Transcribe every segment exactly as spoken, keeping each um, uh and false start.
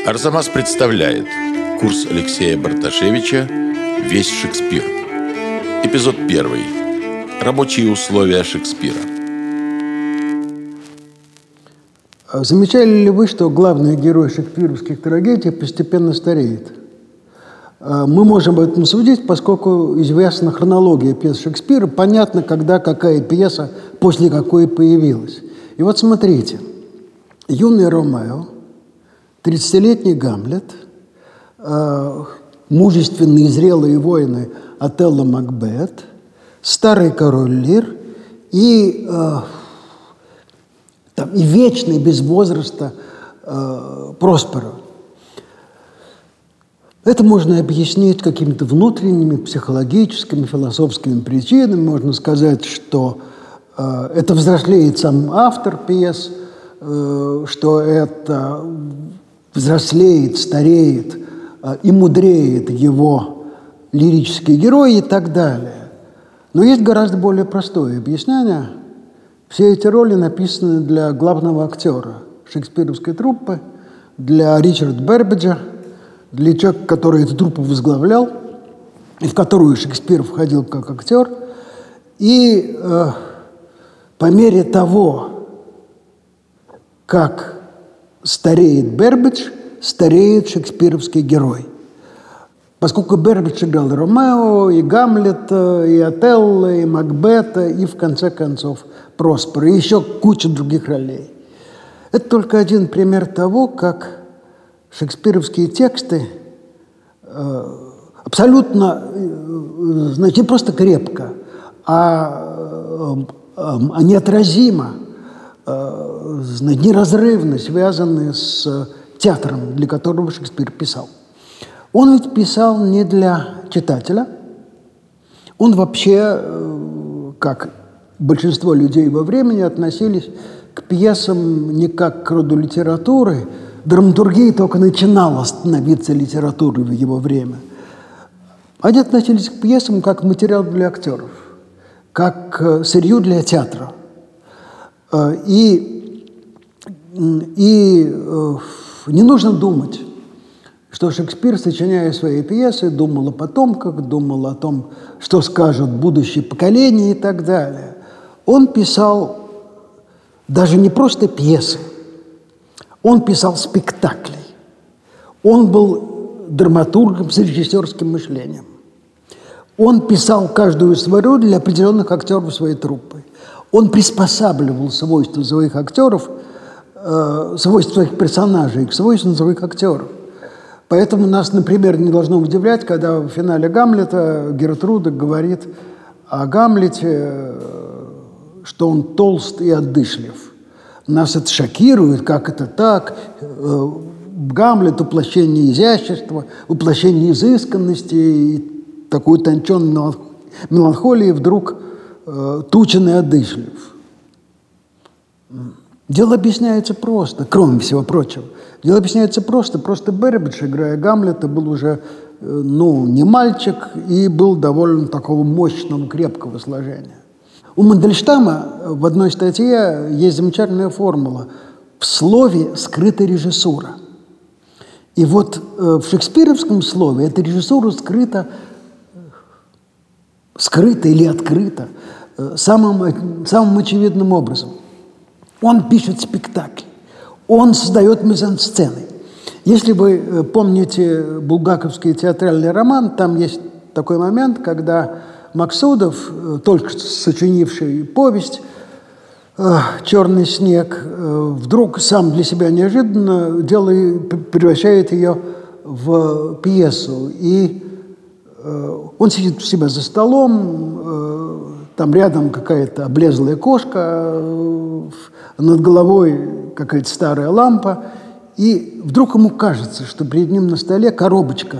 Арзамас представляет курс Алексея Барташевича «Весь Шекспир». Эпизод первый. Рабочие условия Шекспира. Замечали ли вы, что главный герой шекспировских трагедий постепенно стареет? Мы можем об этом судить, поскольку известна хронология пьес Шекспира, понятно, когда какая пьеса после какой появилась. И вот смотрите, юный Ромео, тридцатилетний Гамлет, мужественные и зрелые воины Отелло, Макбет, старый король Лир и, там, и вечный без возраста Просперо. Это можно объяснить какими-то внутренними, психологическими, философскими причинами. Можно сказать, что э, это взрослеет сам автор пьес, э, что это взрослеет, стареет э, и мудреет его лирический герой и так далее. Но есть гораздо более простое объяснение. Все эти роли написаны для главного актера шекспировской труппы, для Ричарда Бербиджа, для человека, который эту труппу возглавлял, и в которую Шекспир входил как актер. И э, по мере того, как стареет Бербидж, стареет шекспировский герой. Поскольку Бербидж играл и Ромео, и Гамлета, и Отелло, и Макбета, и, в конце концов, Проспера, и еще куча других ролей. Это только один пример того, как шекспировские тексты э, абсолютно, э, значит, не просто крепко, а, э, а неотразимо, э, значит, неразрывно связаны с театром, для которого Шекспир писал. Он ведь писал не для читателя, он вообще, э, как большинство людей во времени, относились к пьесам не как к роду литературы. Драматургия только начинала становиться литературой в его время. Они относились к пьесам как к материалу для актеров, как к сырью для театра. И, и не нужно думать, что Шекспир, сочиняя свои пьесы, думал о потомках, думал о том, что скажут будущие поколения и так далее. Он писал даже не просто пьесы, он писал спектакли. Он был драматургом с режиссерским мышлением. Он писал каждую свою роль для определенных актеров своей труппы. Он приспосабливал свойства своих актеров, э, свойства своих персонажей к свойствам своих актеров. Поэтому нас, например, не должно удивлять, когда в финале Гамлета Гертруда говорит о Гамлете, что он толст и отдышлив. Нас это шокирует, как это так. Гамлет – воплощение изящества, воплощение изысканности, и такой утонченной меланхолии вдруг э, тучен и одышлив. Дело объясняется просто, кроме всего прочего. Дело объясняется просто. Просто Бербидж, играя Гамлета, был уже э, ну, не мальчик и был довольно такого мощного, крепкого сложения. У Мандельштама в одной статье есть замечательная формула. В слове скрыта режиссура. И вот э, в шекспировском слове эта режиссура скрыта, скрыта или открыта э, самым, самым очевидным образом. Он пишет спектакль, он создает мизансцены. Если вы э, помните булгаковский театральный роман, там есть такой момент, когда Максудов, только сочинивший повесть «Черный снег», вдруг сам для себя неожиданно делает, превращает ее в пьесу. И он сидит у себя за столом, там рядом какая-то облезлая кошка, над головой какая-то старая лампа, и вдруг ему кажется, что перед ним на столе коробочка,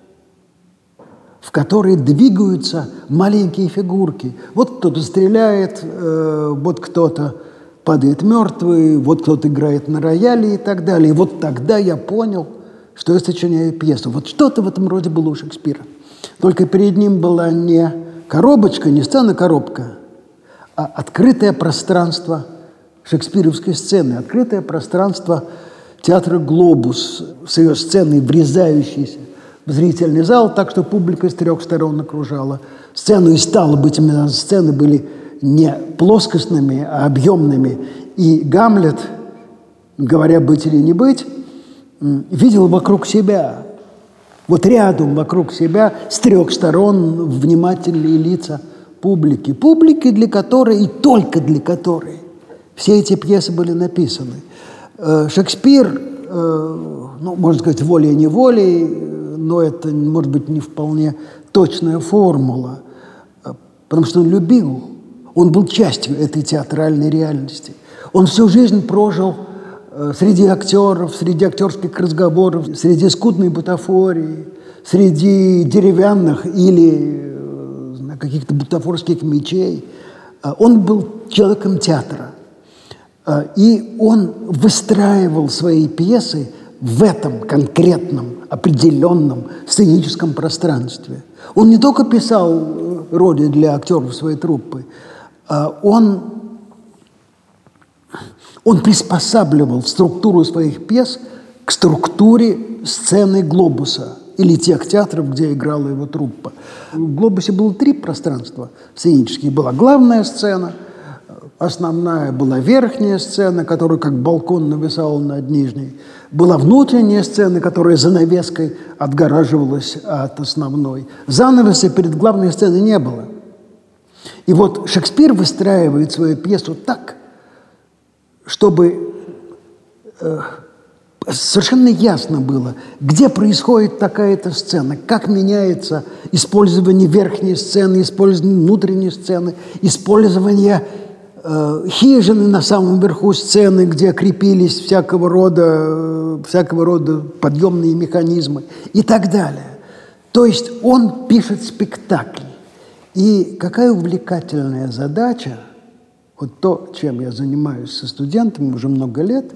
в которой двигаются маленькие фигурки. Вот кто-то стреляет, э, вот кто-то падает мертвый, вот кто-то играет на рояле и так далее. И вот тогда я понял, что я сочиняю пьесу. Вот что-то в этом роде было у Шекспира. Только перед ним была не коробочка, не сцена-коробка, а открытое пространство шекспировской сцены, открытое пространство театра «Глобус» с ее сценой, врезающейся в зрительный зал, так что публика с трех сторон окружала сцену, и стало быть, именно сцены были не плоскостными, а объемными. И Гамлет, говоря «быть или не быть», видел вокруг себя, вот рядом вокруг себя, с трех сторон внимательные лица публики. Публики, для которой и только для которой все эти пьесы были написаны. Шекспир, ну, можно сказать, волей-неволей, но это, может быть, не вполне точная формула, потому что он любил, он был частью этой театральной реальности. Он всю жизнь прожил среди актеров, среди актерских разговоров, среди скудной бутафории, среди деревянных или каких-то бутафорских мечей. Он был человеком театра. И он выстраивал свои пьесы в этом конкретном, определенном сценическом пространстве. Он не только писал роли для актеров своей труппы, он, он приспосабливал структуру своих пьес к структуре сцены «Глобуса» или тех театров, где играла его труппа. В «Глобусе» было три пространства сценические. Была главная сцена, основная была верхняя сцена, которая как балкон нависала над нижней. Была внутренняя сцена, которая занавеской отгораживалась от основной. Занавеса перед главной сценой не было. И вот Шекспир выстраивает свою пьесу так, чтобы э, совершенно ясно было, где происходит такая-то сцена, как меняется использование верхней сцены, использование внутренней сцены, использование хижины на самом верху сцены, где крепились всякого рода, всякого рода подъемные механизмы и так далее. То есть он пишет спектакли. И какая увлекательная задача, вот то, чем я занимаюсь со студентами уже много лет,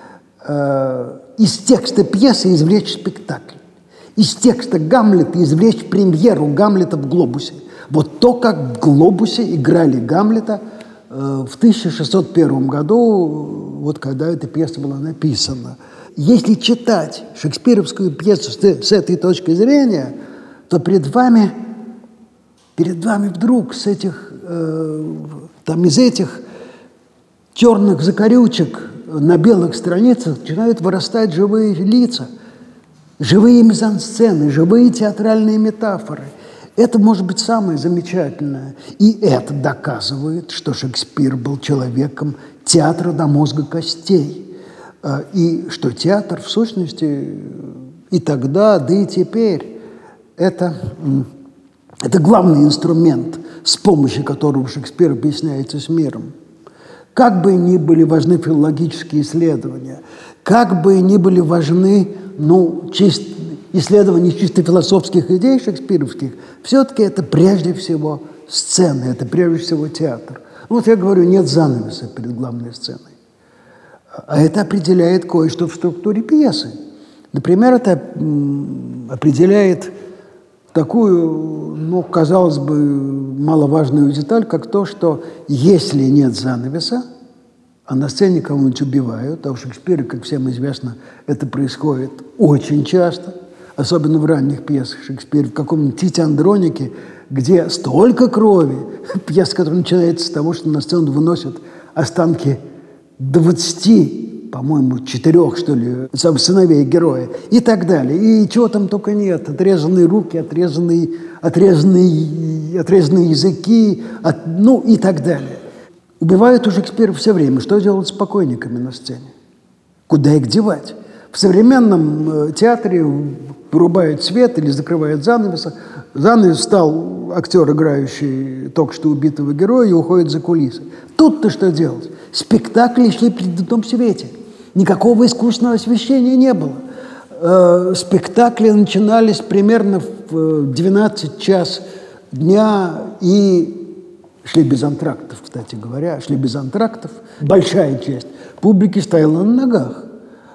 э, из текста пьесы извлечь спектакль, из текста Гамлета извлечь премьеру Гамлета в «Глобусе». Вот то, как в «Глобусе» играли Гамлета в тысяча шестьсот первом году, вот когда эта пьеса была написана. Если читать шекспировскую пьесу с, с этой точки зрения, то перед вами, перед вами вдруг с этих, э, там, из этих черных закорючек на белых страницах начинают вырастать живые лица, живые мизансцены, живые театральные метафоры. Это может быть самое замечательное. И это доказывает, что Шекспир был человеком театра до мозга костей. И что театр, в сущности, и тогда, да и теперь, это, это главный инструмент, с помощью которого Шекспир объясняется с миром. Как бы ни были важны филологические исследования, как бы ни были важны, ну, чисто исследования чисто философских идей шекспировских, все-таки это прежде всего сцена, это прежде всего театр. Вот я говорю, нет занавеса перед главной сценой. А это определяет кое-что в структуре пьесы. Например, это определяет такую, ну, казалось бы, маловажную деталь, как то, что если нет занавеса, а на сцене кого-нибудь убивают, а у Шекспира, как всем известно, это происходит очень часто, особенно в ранних пьесах Шекспира, в каком-нибудь «Тите Андронике», где столько крови, пьеса, которая начинается с того, что на сцену выносят останки двадцати, по-моему, четырех, что ли, сыновей героя и так далее. И чего там только нет. Отрезанные руки, отрезанные, отрезанные, отрезанные языки, от, ну и так далее. Убивают у Шекспира все время. Что делать с покойниками на сцене? Куда их девать? В современном театре вырубают свет или закрывают занавес. Занавес встал актер, играющий только что убитого героя, и уходит за кулисы. Тут-то что делать? Спектакли шли при дневном свете. Никакого искусственного освещения не было. Э, спектакли начинались примерно в двенадцать час дня и шли без антрактов, кстати говоря, шли без антрактов. Большая часть публики стояла на ногах.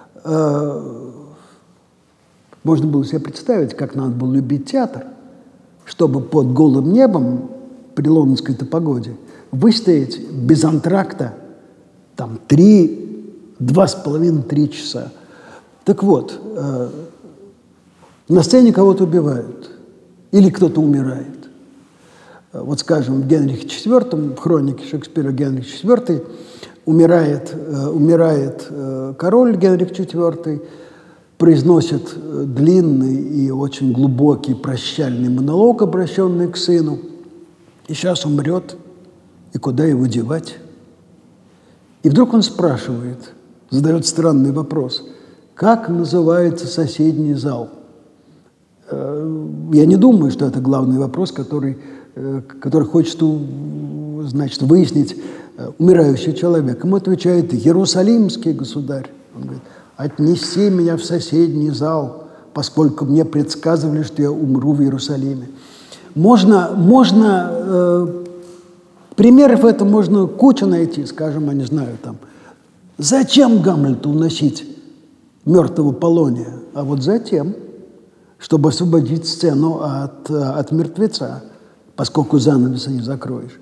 Можно было себе представить, как надо было любить театр, чтобы под голым небом при лондонской-то погоде выстоять без антракта там три, два с половиной, три часа. Так вот, э, на сцене кого-то убивают или кто-то умирает. Вот, скажем, в Генрихе четвёртом, в хронике Шекспира Генрих четвёртый, умирает, э, умирает э, король Генрих четвёртый, произносит длинный и очень глубокий прощальный монолог, обращенный к сыну, и сейчас умрет, и куда его девать? И вдруг он спрашивает, задает странный вопрос, как называется соседний зал? Я не думаю, что это главный вопрос, который, который хочет, значит, выяснить умирающий человек. Ему отвечает Иерусалимский государь. Он говорит, отнеси меня в соседний зал, поскольку мне предсказывали, что я умру в Иерусалиме. Можно, можно э, примеров это можно кучу найти, скажем, я не знаю, там, зачем Гамлету уносить мертвого Полония? А вот затем, чтобы освободить сцену от, от мертвеца, поскольку занавеса не закроешь.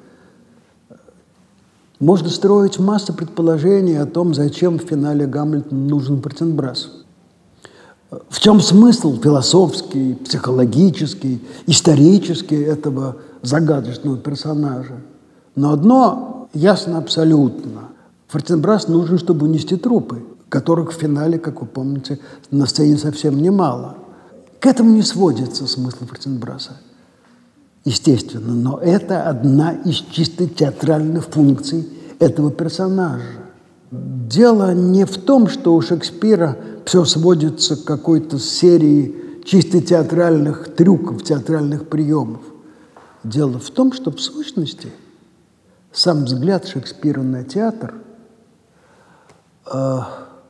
Можно строить массу предположений о том, зачем в финале Гамлету нужен Фортенбрас. В чем смысл философский, психологический, исторический этого загадочного персонажа? Но одно ясно абсолютно. Фортенбрас нужен, чтобы унести трупы, которых в финале, как вы помните, на сцене совсем немало. К этому не сводится смысл Фортенбраса. Естественно, но это одна из чисто театральных функций этого персонажа. Дело не в том, что у Шекспира все сводится к какой-то серии чисто театральных трюков, театральных приемов. Дело в том, что в сущности сам взгляд Шекспира на театр, э,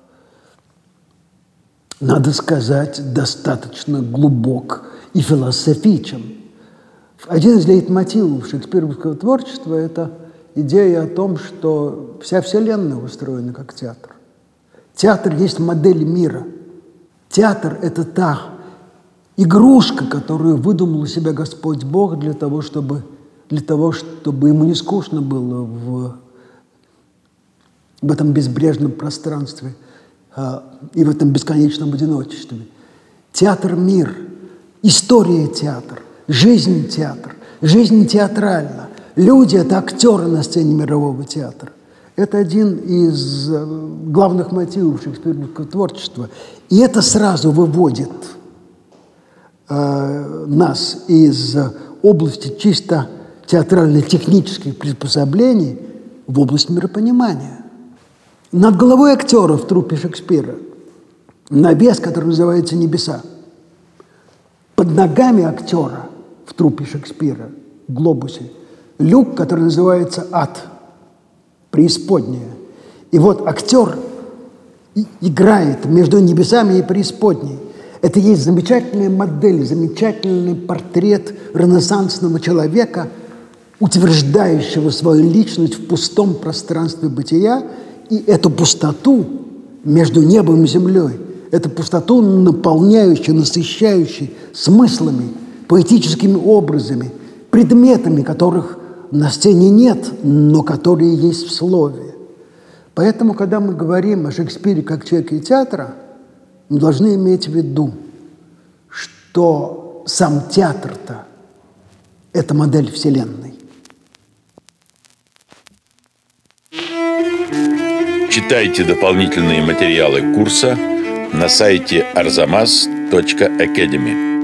надо сказать, достаточно глубок и философичен. Один из лейтмотивов шекспировского творчества – это идея о том, что вся Вселенная устроена как театр. Театр есть модель мира. Театр – это та игрушка, которую выдумал себе Господь Бог для того, чтобы, для того, чтобы ему не скучно было в, в этом безбрежном пространстве а, и в этом бесконечном одиночестве. Театр – мир, история – театр. Жизнь – театр, жизнь театральна. Люди – это актеры на сцене мирового театра. Это один из главных мотивов шекспировского творчества. И это сразу выводит э, нас из области чисто театрально-технических приспособлений в область миропонимания. Над головой актера в труппе Шекспира навес, который называется «Небеса». Под ногами актера в труппе Шекспира, в глобусе, люк, который называется ад, преисподняя. И вот актер играет между небесами и преисподней. Это есть замечательная модель, замечательный портрет ренессансного человека, утверждающего свою личность в пустом пространстве бытия, и эту пустоту между небом и землей, эту пустоту наполняющую, насыщающую смыслами, поэтическими образами, предметами, которых на сцене нет, но которые есть в слове. Поэтому, когда мы говорим о Шекспире как человеке театра, мы должны иметь в виду, что сам театр-то – это модель Вселенной. Читайте дополнительные материалы курса на сайте арзамас точка академи.